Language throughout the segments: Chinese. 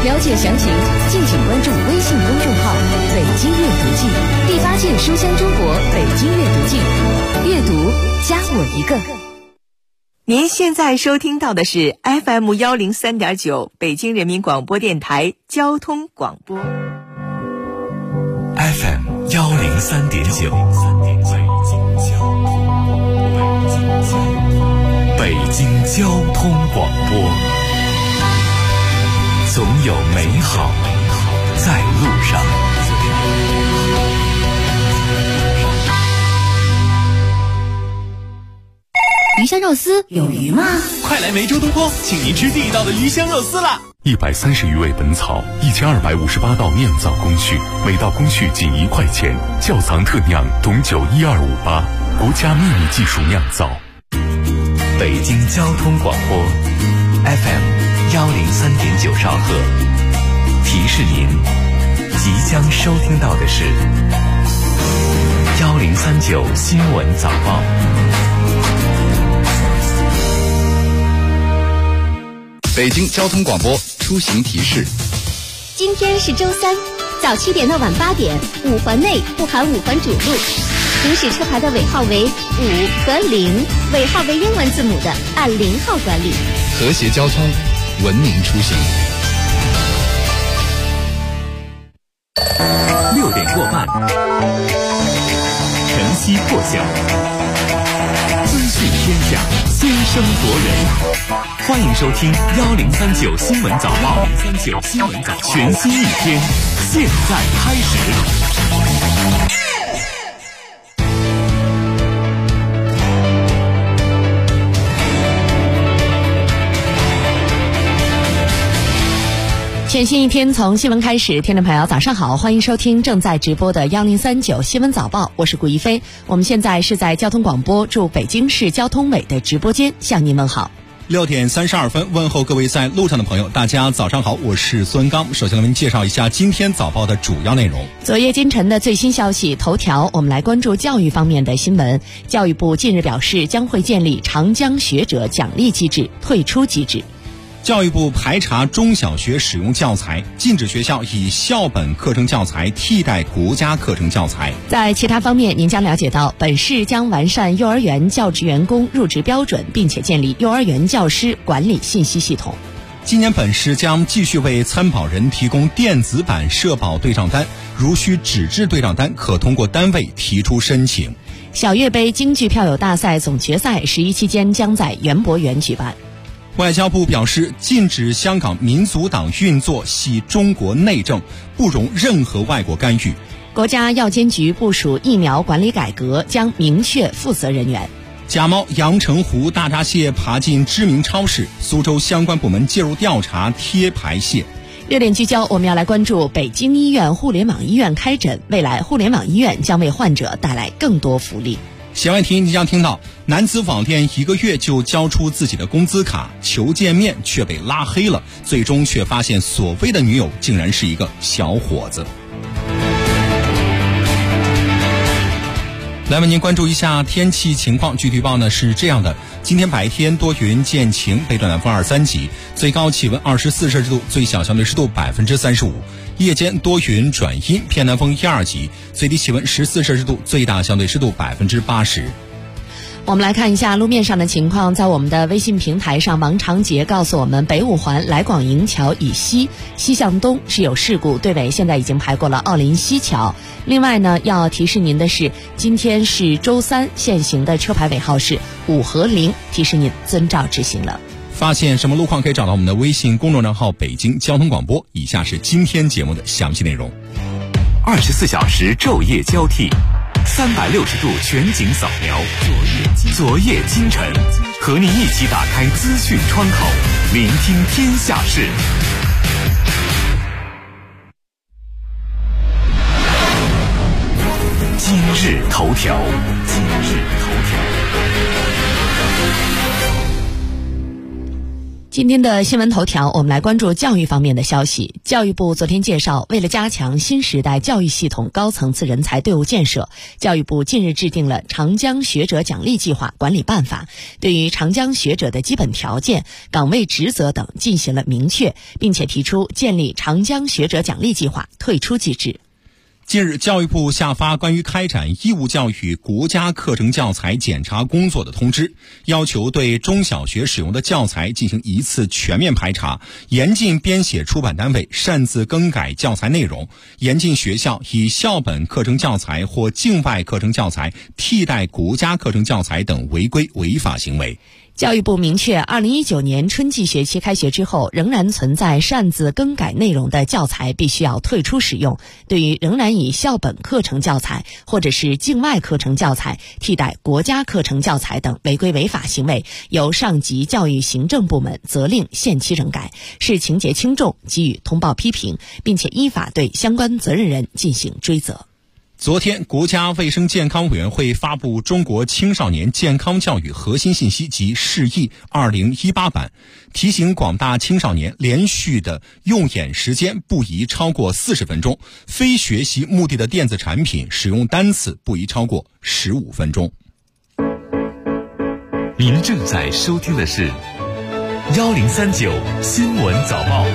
了解详情，敬请关注微信公众号“北京阅读季”第8届书香中国北京阅读季，阅读加我一个。 您现在收听到的是 FM103.9 北京人民广播电台交通广播。 FM103.9 北京交通广播，总有美好在路上。 鱼香肉丝有鱼吗？ 快来梅州东坡，请您吃地道的鱼香肉丝啦 ！130余味本草，1258道酿造工序，每道工序仅1块钱。窖藏特酿董酒12588，国家秘密技术酿造。北京交通广播 FM103.9 兆赫，提示您即将收听到的是1039新闻早报。 北京交通广播出行提示： 今天是周三，早7点到晚8点，5环内不含5环主路，行驶车牌的尾号为5和0，尾号为英文字母的按0号管理。 和谐交通，文明出行。 6点过半，晨曦破晓，资讯天下，先声夺人。欢迎收听1039新闻早报，1039新闻早报，全新一天，现在开始。 全新一天从新闻开始，听众朋友早上好，欢迎收听正在直播的1039新闻早报，我是顾一飞。我们现在是在交通广播驻北京市交通委的直播间向您问好。 6点32分，问候各位在路上的朋友，大家早上好，我是孙刚。首先来为您介绍一下今天早报的主要内容。 昨夜今晨的最新消息头条，我们来关注教育方面的新闻。教育部近日表示，将会建立长江学者奖励机制、退出机制。 教育部排查中小学使用教材，禁止学校以校本课程教材替代国家课程教材。 在其他方面，您将了解到，本市将完善幼儿园教职员工入职标准，并且建立幼儿园教师管理信息系统。 今年本市将继续为参保人提供电子版社保对账单，如需纸质对账单，可通过单位提出申请。 小月杯京剧票友大赛总决赛11期间将在园博园举办。 外交部表示，禁止香港民族党运作系中国内政，不容任何外国干预。 国家药监局部署疫苗管理改革，将明确负责人员。 假猫阳澄湖大闸蟹爬进知名超市，苏州相关部门介入调查贴牌蟹。 热点聚焦，我们要来关注北京医院互联网医院开诊，未来互联网医院将为患者带来更多福利。 闲问题，你将听到男子网店1个月就交出自己的工资卡，求见面却被拉黑了，最终却发现所谓的女友竟然是一个小伙子。来为您关注一下天气情况，具体预报呢是这样的：今天白天多云见晴，北转南风2-3级，最高气温24摄氏度，最小相对湿度35%；夜间多云转阴，偏南风1-2级，最低气温14摄氏度，最大相对湿度80%。 我们来看一下路面上的情况，在我们的微信平台上，王长杰告诉我们，北5环来广营桥以西向东是有事故，队尾现在已经排过了奥林西桥。另外呢，要提示您的是，今天是周三，限行的车牌尾号是5和0，提示您遵照执行了。 发现什么路况可以找到我们的微信公众账号北京交通广播。以下是今天节目的详细内容。 24小时昼夜交替，360度全景扫描，昨夜今晨，和你一起打开资讯窗口，聆听天下事。今日头条， 今天的新闻头条，我们来关注教育方面的消息。教育部昨天介绍，为了加强新时代教育系统高层次人才队伍建设，教育部近日制定了长江学者奖励计划管理办法，对于长江学者的基本条件、岗位职责等进行了明确，并且提出建立长江学者奖励计划退出机制。 近日，教育部下发关于开展义务教育国家课程教材检查工作的通知，要求对中小学使用的教材进行一次全面排查，严禁编写出版单位擅自更改教材内容，严禁学校以校本课程教材或境外课程教材替代国家课程教材等违规违法行为。 教育部明确，2019年春季学期开学之后，仍然存在擅自更改内容的教材必须要退出使用。对于仍然以校本课程教材或者是境外课程教材替代国家课程教材等违规违法行为，由上级教育行政部门责令限期整改，视情节轻重给予通报批评，并且依法对相关责任人进行追责。 昨天，国家卫生健康委员会发布《中国青少年健康教育核心信息及释义2018版》，提醒广大青少年连续的用眼时间不宜超过40分钟，非学习目的的电子产品使用单次不宜超过15分钟。 您正在收听的是1039新闻早报。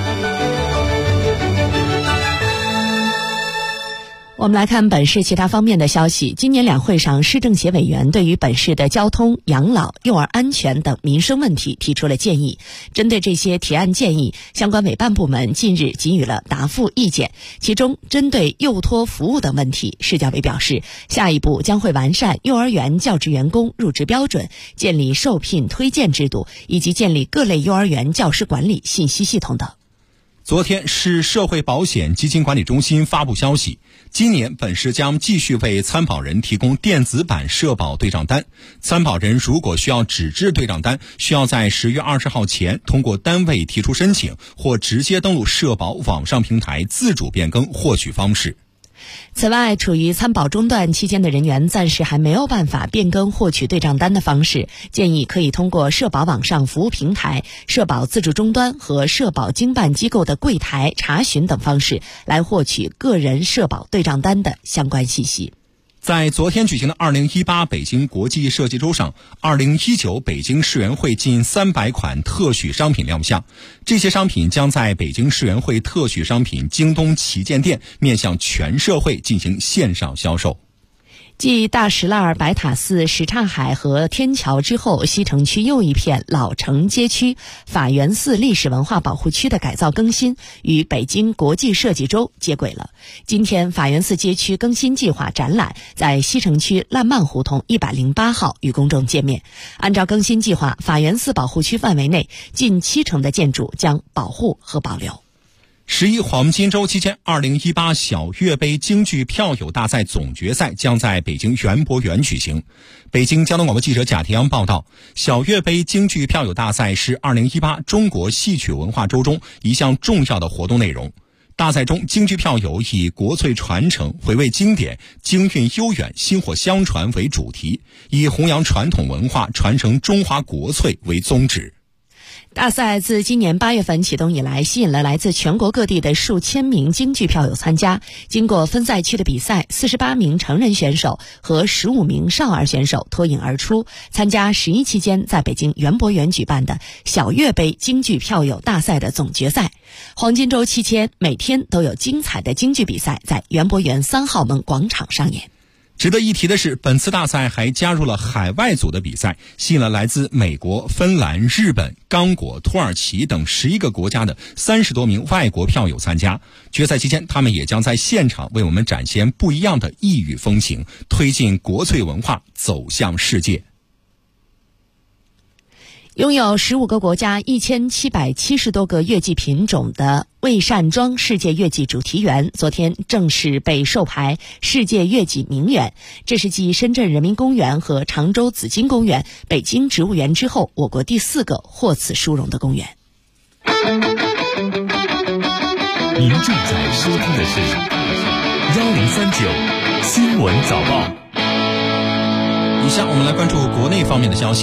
我们来看本市其他方面的消息。今年两会上，市政协委员对于本市的交通、养老、幼儿安全等民生问题提出了建议。针对这些提案建议，相关委办部门近日给予了答复意见。其中，针对幼托服务等问题，市教委表示，下一步将会完善幼儿园教职员工入职标准，建立受聘推荐制度，以及建立各类幼儿园教师管理信息系统等。 昨天，市社会保险基金管理中心发布消息，今年本市将继续为参保人提供电子版社保对账单。参保人如果需要纸质对账单，需要在10月20号前通过单位提出申请，或直接登录社保网上平台自主变更获取方式。 此外，处于参保中断期间的人员暂时还没有办法变更获取对账单的方式，建议可以通过社保网上服务平台、社保自助终端和社保经办机构的柜台查询等方式来获取个人社保对账单的相关信息。 在昨天举行的2018北京国际设计周上，2019北京世园会近300款特许商品亮相，这些商品将在北京世园会特许商品京东旗舰店面向全社会进行线上销售。 继大石栏、白塔寺、什刹海和天桥之后，西城区又一片老城街区法源寺历史文化保护区的改造更新与北京国际设计周接轨了。今天，法源寺街区更新计划展览在西城区烂漫胡同108号与公众见面。按照更新计划，法源寺保护区范围内近70%的建筑将保护和保留。 11黄金周期间，2018小乐杯京剧票友大赛总决赛将在北京园博园举行。北京交通广播记者贾天阳报道，小乐杯京剧票友大赛是2018中国戏曲文化周中一项重要的活动内容。大赛中，京剧票友以国粹传承、回味经典、京韵悠远、薪火相传为主题，以弘扬传统文化、传承中华国粹为宗旨。 大赛自今年8月份启动以来，吸引了来自全国各地的数千名京剧票友参加。经过分赛区的比赛，48名成人选手和15名少儿选手脱颖而出，参加11期间在北京园博园举办的小乐杯京剧票友大赛的总决赛。黄金周期间，每天都有精彩的京剧比赛在园博园3号门广场上演。 值得一提的是，本次大赛还加入了海外组的比赛，吸引了来自美国、芬兰、日本、刚果、土耳其等11个国家的30多名外国票友参加。决赛期间，他们也将在现场为我们展现不一样的异域风情，推进国粹文化走向世界。 拥有15个国家1770多个乐器品种的魏善庄世界乐器主题园昨天正式被授牌世界乐器名园。这是继深圳人民公园和常州紫金公园、北京植物园之后，我国第4个获此殊荣的公园。 您正在收听的是1039新闻早报。 以下我们来关注国内方面的消息。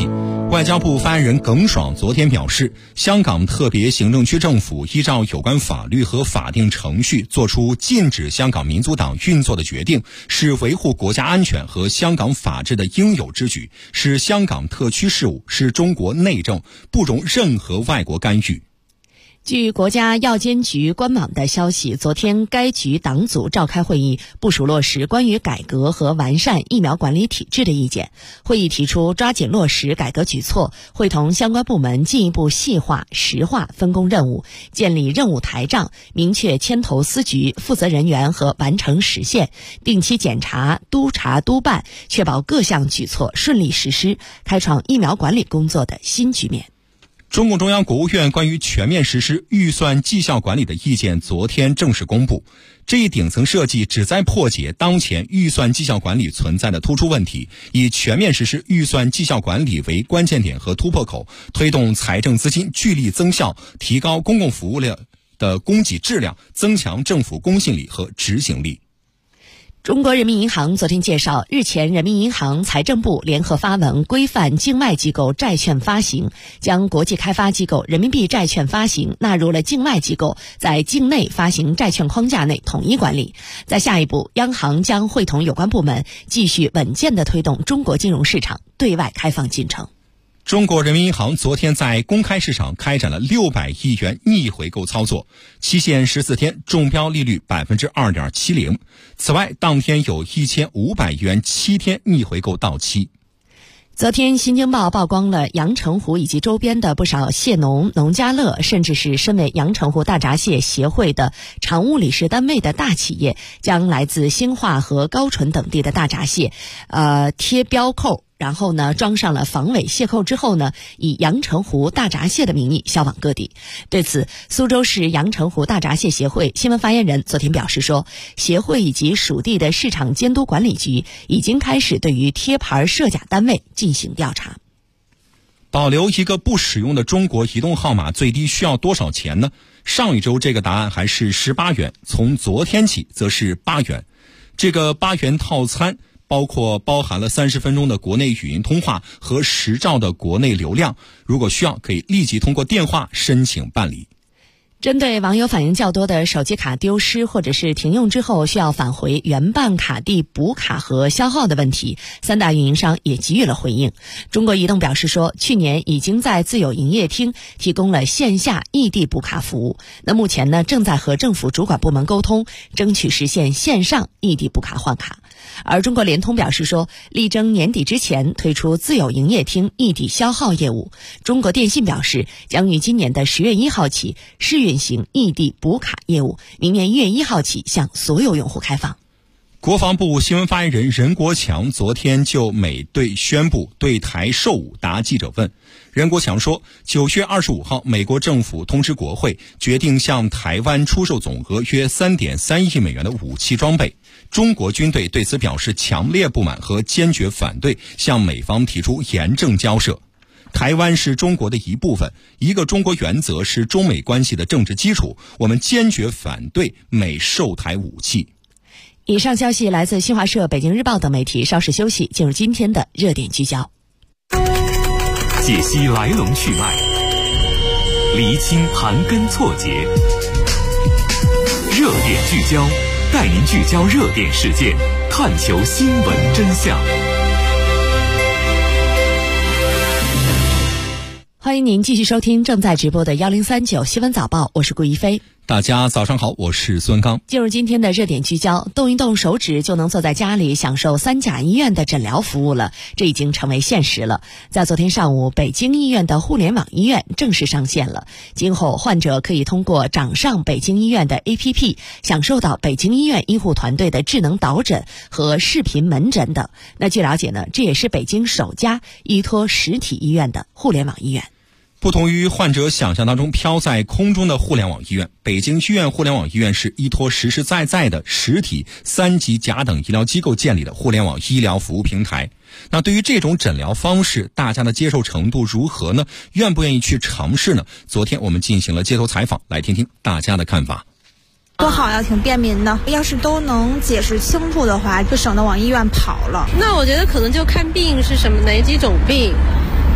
外交部发言人耿爽昨天表示，香港特别行政区政府依照有关法律和法定程序作出禁止香港民族党运作的决定，是维护国家安全和香港法治的应有之举，是香港特区事务，是中国内政，不容任何外国干预。 据国家药监局官网的消息，昨天该局党组召开会议，部署落实关于改革和完善疫苗管理体制的意见。会议提出抓紧落实改革举措，会同相关部门进一步细化、实化分工任务，建立任务台账，明确牵头司局、负责人员和完成时限，定期检查、督查督办，确保各项举措顺利实施，开创疫苗管理工作的新局面。 中共中央国务院关于全面实施预算绩效管理的意见昨天正式公布。这一顶层设计旨在破解当前预算绩效管理存在的突出问题，以全面实施预算绩效管理为关键点和突破口，推动财政资金聚力增效，提高公共服务的供给质量，增强政府公信力和执行力。 中国人民银行昨天介绍，日前人民银行、财政部联合发文规范境外机构债券发行，将国际开发机构人民币债券发行纳入了境外机构在境内发行债券框架内统一管理。在下一步，央行将会同有关部门继续稳健地推动中国金融市场对外开放进程。 中国人民银行昨天在公开市场开展了600亿元逆回购操作，期限14天，中标利率 2.70%。此外，当天有1500亿元7天逆回购到期。 昨天，《新京报》曝光了阳澄湖以及周边的不少蟹农、农家乐，甚至是身为阳澄湖大闸蟹协会的常务理事单位的大企业，将来自兴化和高淳等地的大闸蟹，贴标扣，然后呢，装上了防伪蟹扣之后呢，以阳澄湖大闸蟹的名义销往各地。对此，苏州市阳澄湖大闸蟹协会新闻发言人昨天表示说，协会以及属地的市场监督管理局已经开始对于贴牌设假单位进行调查。 保留一个不使用的中国移动号码最低需要多少钱呢？上一周这个答案还是18元，从昨天起则是8元。这个8元套餐包含了30分钟的国内语音通话和10兆的国内流量，如果需要可以立即通过电话申请办理。 针对网友反映较多的手机卡丢失或者是停用之后需要返回原办卡地补卡和消耗的问题，三大运营商也给予了回应。中国移动表示说，去年已经在自有营业厅提供了线下异地补卡服务，那目前呢正在和政府主管部门沟通，争取实现线上异地补卡换卡。而中国联通表示说，力争年底之前推出自有营业厅异地消耗业务。中国电信表示，将于今年的10月1号起试运行异地补卡业务，明年1月1号起向所有用户开放。 国防部新闻发言人任国强昨天就美队宣布对台售武答记者问。任国强说，9月25号，美国政府通知国会，决定向台湾出售总额约3.3亿美元的武器装备。中国军队对此表示强烈不满和坚决反对，向美方提出严正交涉。台湾是中国的一部分，一个中国原则是中美关系的政治基础，我们坚决反对美售台武器。 以上消息来自新华社、北京日报等媒体。稍事休息，进入今天的热点聚焦， 解析来龙去脉，厘清盘根错节，热点聚焦，带您聚焦热点事件，探求新闻真相。 欢迎您继续收听正在直播的1039新闻早报，我是顾一飞。 大家早上好，我是孙刚。 进入今天的热点聚焦，动一动手指就能坐在家里享受三甲医院的诊疗服务了，这已经成为现实了。在昨天上午，北京医院的互联网医院正式上线了，今后患者可以通过掌上北京医院的 APP 享受到北京医院医护团队的智能导诊和视频门诊等。那据了解呢，这也是北京首家依托实体医院的互联网医院。 不同于患者想象当中飘在空中的互联网医院，北京医院互联网医院是依托实实在在的实体3级甲等医疗机构建立的互联网医疗服务平台。那对于这种诊疗方式，大家的接受程度如何呢？愿不愿意去尝试呢？昨天我们进行了街头采访，来听听大家的看法。 多好呀，挺便民的。要是都能解释清楚的话，就省得往医院跑了。 那我觉得可能就看病是什么哪几种病，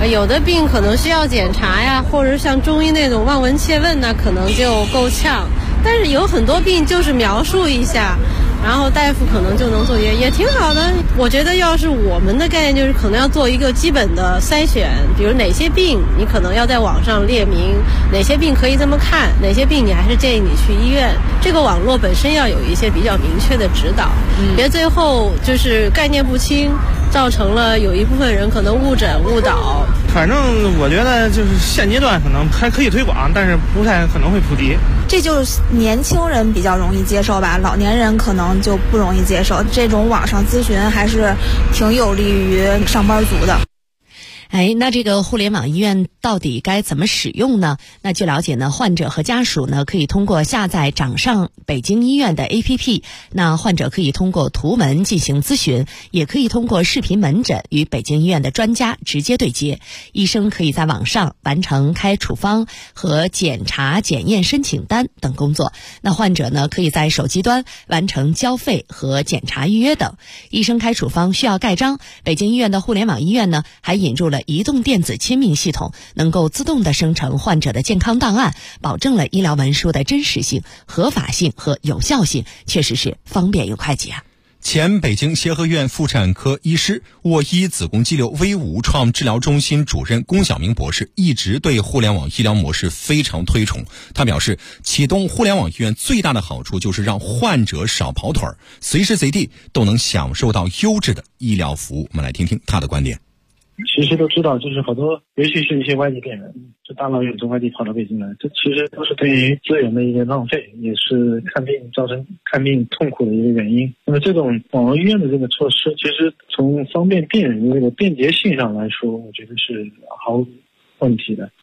有的病可能需要检查呀，或者像中医那种望闻切问呢，可能就够呛。但是有很多病就是描述一下，然后大夫可能就能做也挺好的。我觉得要是我们的概念就是可能要做一个基本的筛选，比如哪些病你可能要在网上列明，哪些病可以这么看，哪些病你还是建议你去医院。这个网络本身要有一些比较明确的指导，别最后就是概念不清，造成了有一部分人可能误诊误导。 反正我觉得就是现阶段可能还可以推广，但是不太可能会普及。 这就是年轻人比较容易接受吧，老年人可能就不容易接受。这种网上咨询还是挺有利于上班族的。 那这个互联网医院到底该怎么使用呢？那据了解呢，患者和家属呢可以通过下载掌上北京医院的 APP， 那患者可以通过图文进行咨询，也可以通过视频门诊与北京医院的专家直接对接。医生可以在网上完成开处方和检查检验申请单等工作，那患者呢可以在手机端完成交费和检查预约等。医生开处方需要盖章，北京医院的互联网医院呢还引入了移动电子签名系统，能够自动的生成患者的健康档案，保证了医疗文书的真实性、合法性和有效性，确实是方便又快捷啊。 前北京协和院妇产科医师、沃医子宫肌瘤微无创治疗中心主任龚晓明博士一直对互联网医疗模式非常推崇。他表示，启动互联网医院最大的好处就是让患者少跑腿儿，随时随地都能享受到优质的医疗服务。我们来听听他的观点。 其实都知道，就是好多，尤其是一些外地病人，就大老远从外地跑到北京来，这其实都是对于资源的一个浪费，也是造成看病痛苦的一个原因。那么这种网络医院的这个措施，其实从方便病人的这个便捷性上来说，我觉得是毫无问题的。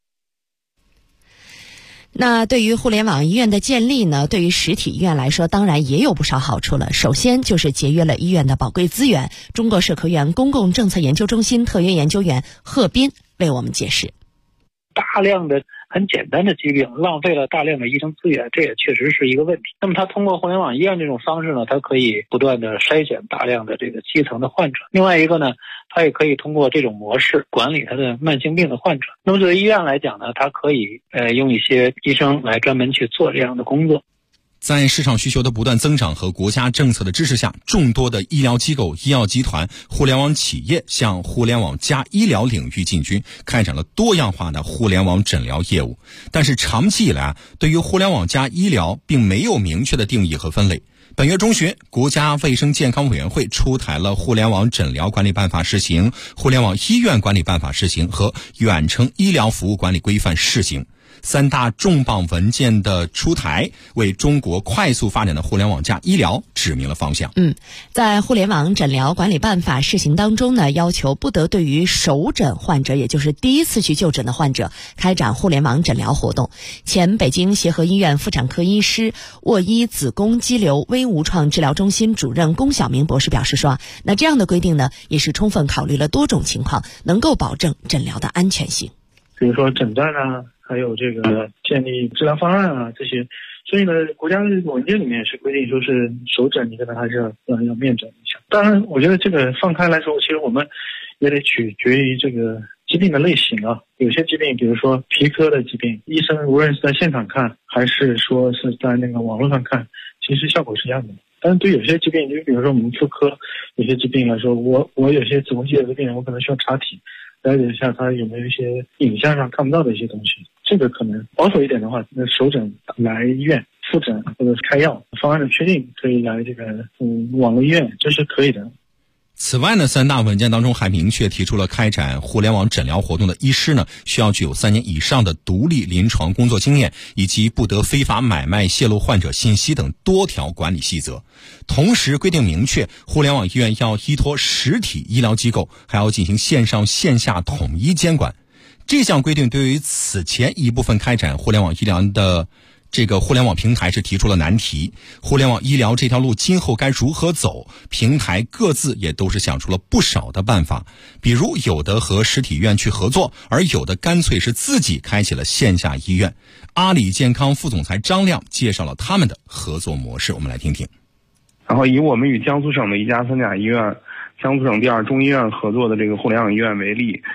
那对于互联网医院的建立呢，对于实体医院来说当然也有不少好处了。首先就是节约了医院的宝贵资源。中国社科院公共政策研究中心特约研究员贺斌为我们解释。 大量的很简单的疾病浪费了大量的医生资源，这也确实是一个问题。那么它通过互联网医院这种方式呢，它可以不断的筛选大量的这个基层的患者。另外一个呢，它也可以通过这种模式管理它的慢性病的患者。那么作为医院来讲呢，它可以用一些医生来专门去做这样的工作。 在市场需求的不断增长和国家政策的支持下，众多的医疗机构、医药集团、互联网企业向互联网加医疗领域进军，开展了多样化的互联网诊疗业务。但是长期以来，对于互联网加医疗并没有明确的定义和分类。本月中旬，国家卫生健康委员会出台了《互联网诊疗管理办法（试行）》、《互联网医院管理办法（试行）》和《远程医疗服务管理规范（试行）》。三大重磅文件的出台，为中国快速发展的互联网加医疗指明了方向。 在互联网诊疗管理办法试行当中呢，要求不得对于首诊患者，也就是第一次去就诊的患者，开展互联网诊疗活动。前北京协和医院妇产科医师、沃医子宫肌瘤微无创治疗中心主任龚晓明博士表示说，那这样的规定呢，也是充分考虑了多种情况，能够保证诊疗的安全性。 比如说诊断啊，还有这个建立治疗方案啊，这些，所以呢，国家的文件里面是规定说是首诊你可能还是要面诊一下。当然，我觉得这个放开来说，其实我们也得取决于这个疾病的类型啊。有些疾病，比如说皮科的疾病，医生无论是在现场看，还是说是在那个网络上看，其实效果是一样的。但是对有些疾病，就比如说我们妇科有些疾病来说，我有些子宫肌瘤的病人，我可能需要查体，了解一下他有没有一些影像上看不到的一些东西。这个可能保守一点的话，那首诊来医院复诊或者是开药方案的确定可以来这个网络医院，这是可以的。 此外呢，三大文件当中还明确提出了开展互联网诊疗活动的医师呢，需要具有3年以上的独立临床工作经验，以及不得非法买卖、泄露患者信息等多条管理细则。同时规定明确，互联网医院要依托实体医疗机构，还要进行线上线下统一监管。这项规定对于此前一部分开展互联网医疗的这个互联网平台是提出了难题。互联网医疗这条路今后该如何走？平台各自也都是想出了不少的办法，比如有的和实体医院去合作，而有的干脆是自己开启了线下医院。阿里健康副总裁张亮介绍了他们的合作模式，我们来听听。 然后以我们与江苏省的一家三甲医院、江苏省第2中医院合作的这个互联网医院为例，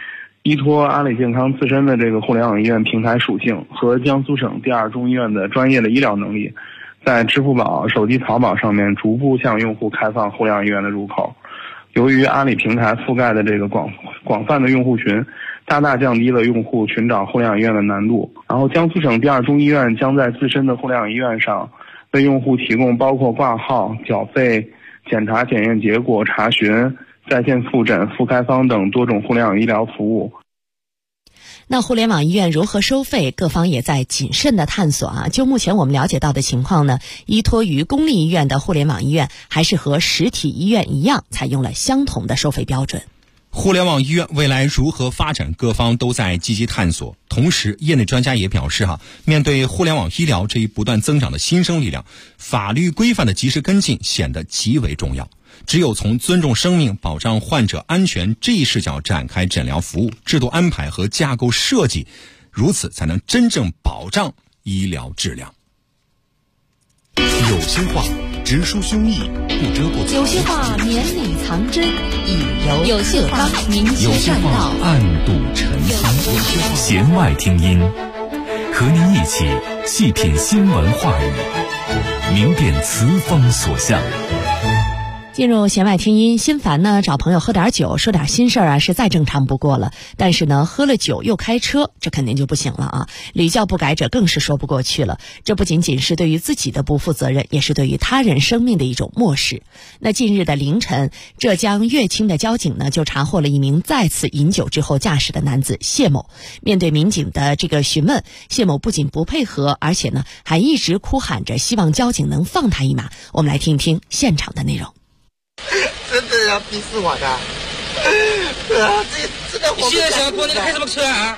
依托阿里健康自身的这个互联网医院平台属性和江苏省第二中医院的专业的医疗能力，在支付宝、手机淘宝上面逐步向用户开放互联网医院的入口。由于阿里平台覆盖的这个广泛的用户群，大大降低了用户寻找互联网医院的难度。然后江苏省第二中医院将在自身的互联网医院上为用户提供包括挂号、缴费、检查检验结果查询、在线复诊、复开方等多种互联网医疗服务。 那互联网医院如何收费，各方也在谨慎的探索啊。就目前我们了解到的情况呢，依托于公立医院的互联网医院还是和实体医院一样，采用了相同的收费标准。 互联网医院未来如何发展，各方都在积极探索。同时，业内专家也表示面对互联网医疗这一不断增长的新生力量，法律规范的及时跟进显得极为重要。只有从尊重生命、保障患者安全这一视角展开诊疗服务、制度安排和架构设计，如此才能真正保障医疗质量。 有些话直抒胸臆，不遮不有些话绵里藏针，以柔有些话明有些话暗度陈仓，弦外听音，和您一起细品新闻话语，明辨词风所向。 进入弦外听音，心烦呢找朋友喝点酒，说点心事啊，是再正常不过了。但是呢，喝了酒又开车，这肯定就不行了啊！屡教不改者更是说不过去了。这不仅仅是对于自己的不负责任，也是对于他人生命的一种漠视。那近日的凌晨，浙江乐清的交警呢就查获了一名再次饮酒之后驾驶的男子谢某。面对民警的这个询问，谢某不仅不配合，而且呢还一直哭喊着希望交警能放他一马。我们来听一听现场的内容。 真的要逼死我的！这个我。你现在想要过那个开什么车啊？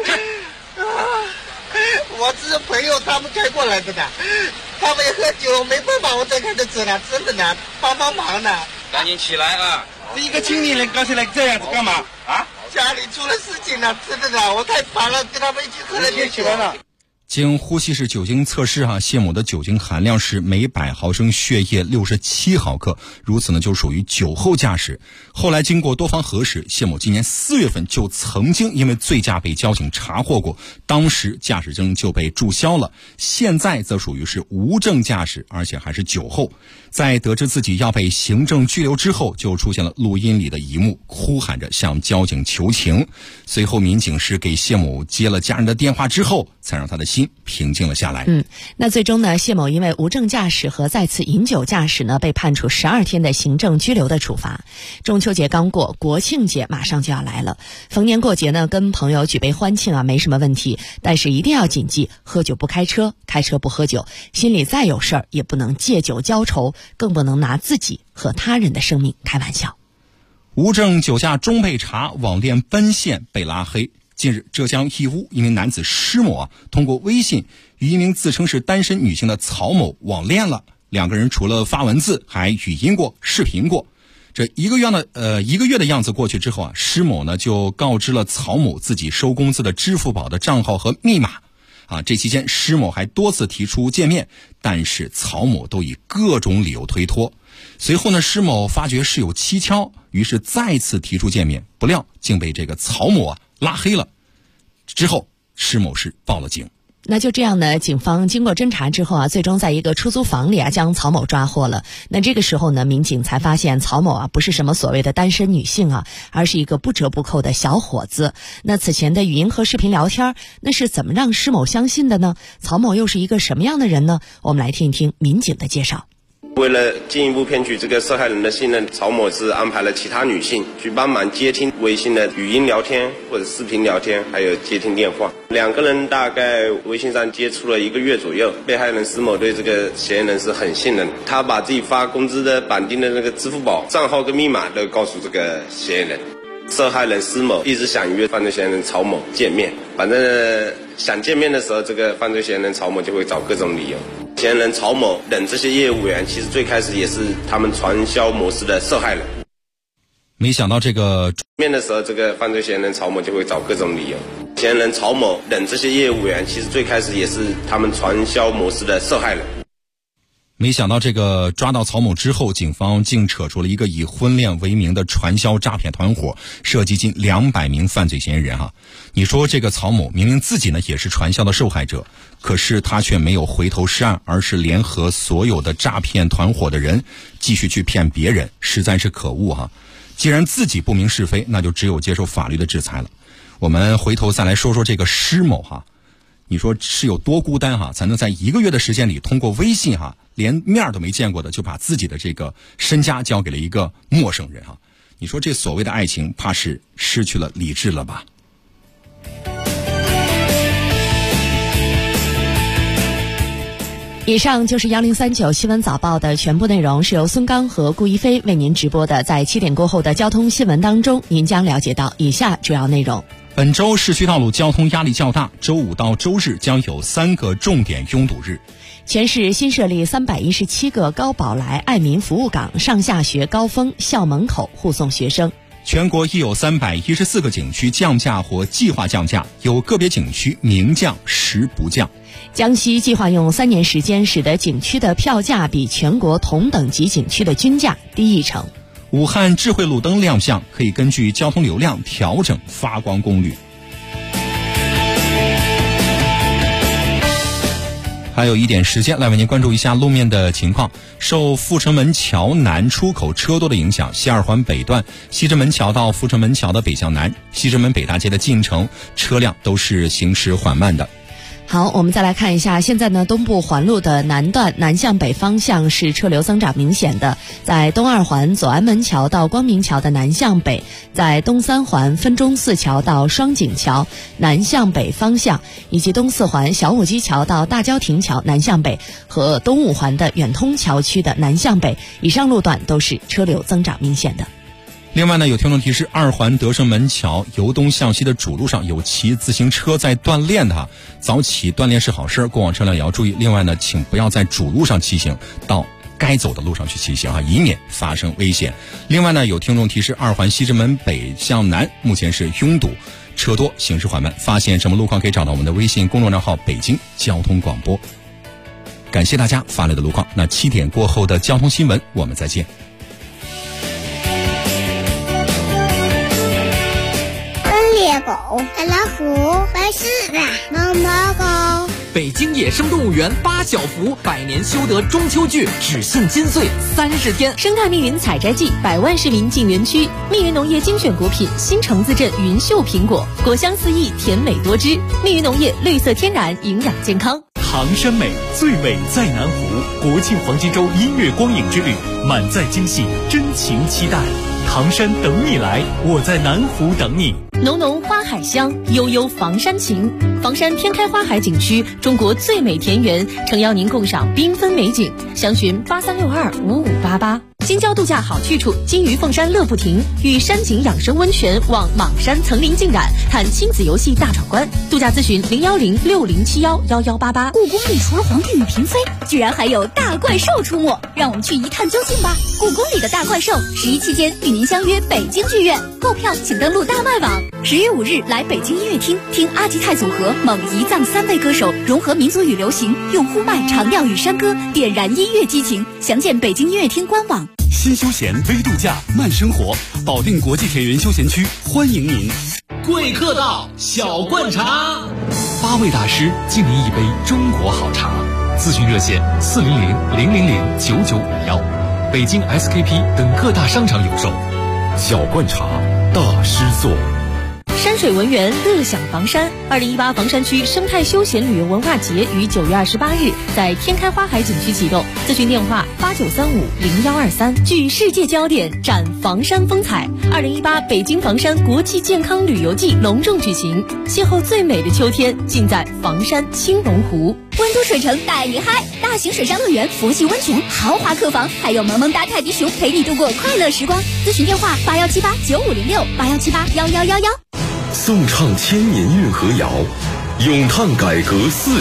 我只是朋友他们开过来的，他们也喝酒，没办法，我才开的车呢，真的呢，帮忙呢。赶紧起来啊！一个青年人刚才来这样子干嘛啊？家里出了事情了，真的呢，我太烦了，跟他们一起喝了点酒了。 经呼吸式酒精测试谢某的酒精含量是每100毫升血液67毫克，如此呢就属于酒后驾驶。后来经过多方核实，谢某今年4月份就曾经因为醉驾被交警查获过，当时驾驶证就被注销了，现在则属于是无证驾驶，而且还是酒后。在得知自己要被行政拘留之后，就出现了录音里的一幕，哭喊着向交警求情。随后民警是给谢某接了家人的电话之后，才让他的心平静了下来。 那最终呢，谢某因为无证驾驶和再次饮酒驾驶呢，被判处12天的行政拘留的处罚。中秋节刚过，国庆节马上就要来了。逢年过节呢，跟朋友举杯欢庆没什么问题，但是一定要谨记：喝酒不开车，开车不喝酒。心里再有事儿，也不能借酒浇愁，更不能拿自己和他人的生命开玩笑。 无证酒驾终被查，网恋奔现被拉黑。近日，浙江义乌一名男子施某通过微信与一名自称是单身女性的曹某网恋了。两个人除了发文字，还语音过、视频过。这一个月的样子过去之后施某呢就告知了曹某自己收工资的支付宝的账号和密码。这期间施某还多次提出见面，但是曹某都以各种理由推脱。随后呢，施某发觉事有蹊跷，于是再次提出见面，不料竟被这个曹某拉黑了。之后施某是报了警。 那就这样呢，警方经过侦查之后最终在一个出租房里将曹某抓获了。那这个时候呢，民警才发现曹某不是什么所谓的单身女性而是一个不折不扣的小伙子。那此前的语音和视频聊天，那是怎么让施某相信的呢？曹某又是一个什么样的人呢？我们来听一听民警的介绍。 为了进一步骗取这个受害人的信任，曹某是安排了其他女性去帮忙接听微信的语音聊天或者视频聊天，还有接听电话。两个人大概微信上接触了1个月左右，被害人施某对这个嫌疑人是很信任，他把自己发工资的绑定的那个支付宝账号跟密码都告诉这个嫌疑人。受害人施某一直想约犯罪嫌疑人曹某见面，反正想见面的时候，这个犯罪嫌疑人曹某就会找各种理由。嫌疑人曹某等这些业务员，其实最开始也是他们传销模式的受害人。 没想到这个面的时候，这个犯罪嫌疑人曹某就会找各种理由。嫌疑人曹某等这些业务员，其实最开始也是他们传销模式的受害人。 没想到这个抓到曹某之后，警方竟扯出了一个以婚恋为名的传销诈骗团伙，涉及近200名犯罪嫌疑人哈。你说这个曹某明明自己呢也是传销的受害者，可是他却没有回头是岸，而是联合所有的诈骗团伙的人继续去骗别人，实在是可恶哈。既然自己不明是非，那就只有接受法律的制裁了。我们回头再来说说这个施某哈，你说是有多孤单哈，才能在1个月的时间里通过微信哈，连面都没见过的就把自己的这个身家交给了一个陌生人哈。你说这所谓的爱情，怕是失去了理智了吧？ 以上就是1039新闻早报的全部内容，是由孙刚和顾一飞为您直播的。在7点过后的交通新闻当中，您将了解到以下主要内容。 本周市区道路交通压力较大，周5到周日将有3个重点拥堵日。 全市新设立317个高宝来爱民服务岗，上下学高峰校门口护送学生。 全国已有314个景区降价或计划降价，有个别景区明降实不降。 江西计划用3年时间，使得景区的票价比全国同等级景区的均价低1成。 武汉智慧路灯亮相，可以根据交通流量调整发光功率。还有1点时间来为您关注一下路面的情况。受阜成门桥南出口车多的影响，西2环北段西直门桥到阜成门桥的北向南，西直门北大街的进城车辆都是行驶缓慢的。 好，我们再来看一下，现在呢，东部环路的南段南向北方向是车流增长明显的，在东2环左安门桥到光明桥的南向北，在东3环分钟寺桥到双井桥南向北方向，以及东4环小武基桥到大郊亭桥南向北和东5环的远通桥区的南向北，以上路段都是车流增长明显的。 另外呢，有听众提示，2环德胜门桥由东向西的主路上有骑自行车在锻炼的，早起锻炼是好事，过往车辆也要注意。另外呢，请不要在主路上骑行，到该走的路上去骑行以免发生危险。另外呢，有听众提示，2环西直门北向南目前是拥堵，车多，行驶缓慢。发现什么路况可以找到我们的微信公众账号北京交通广播。感谢大家发来的路况。那7点过后的交通新闻，我们再见。 猎狗、大老虎、白狮子、毛毛狗。 北京野生动物园8小福百年修得中秋剧只限金穗30天。 生态密云采摘季，100万市民进园区。密云农业精选果品新城自镇云秀苹果，果香四溢，甜美多汁。密云农业绿色天然，营养健康。 唐山美，最美在南湖。国庆黄金周音乐光影之旅，满载惊喜，真情期待。唐山等你来，我在南湖等你。 浓浓花海香，悠悠房山情。房山天开花海景区，中国最美田园，诚邀您共赏缤纷美景。详询83625588。京郊度假好去处，金鱼凤山乐不停，与山景养生温泉望莽山层林尽染，看亲子游戏大闯关。度假咨询01060711188。 故宫里除了皇帝与嫔妃，居然还有大怪兽出没，让我们去一探究竟吧。故宫里的大怪兽，11期间与您相约北京剧院，购票请登录大麦网。10月5日来北京音乐厅听阿吉泰组合、蒙彝藏3位歌手融合民族与流行，用呼麦、长调与山歌点燃音乐激情。详见北京音乐厅官网。 新休闲微度假慢生活，保定国际铁云休闲区欢迎您。 贵客到，小罐茶 ，8位大师敬您一杯中国好茶。咨询热线400-000-9951，北京 SKP 等各大商场有售。小罐茶，大师座。 山水文园，乐享房山。2018房山区生态休闲旅游文化节于9月28日在天开花海景区启动，咨询电话89350123。聚世界焦点，展房山风采。2018北京房山国际健康旅游季隆重举行，邂逅最美的秋天，尽在房山青龙湖。 温都水城带你嗨，大型水上乐园、佛系温泉、豪华客房，还有萌萌哒泰迪熊陪你度过快乐时光。咨询电话81789506，81781111。 颂唱千年运河谣，咏叹改革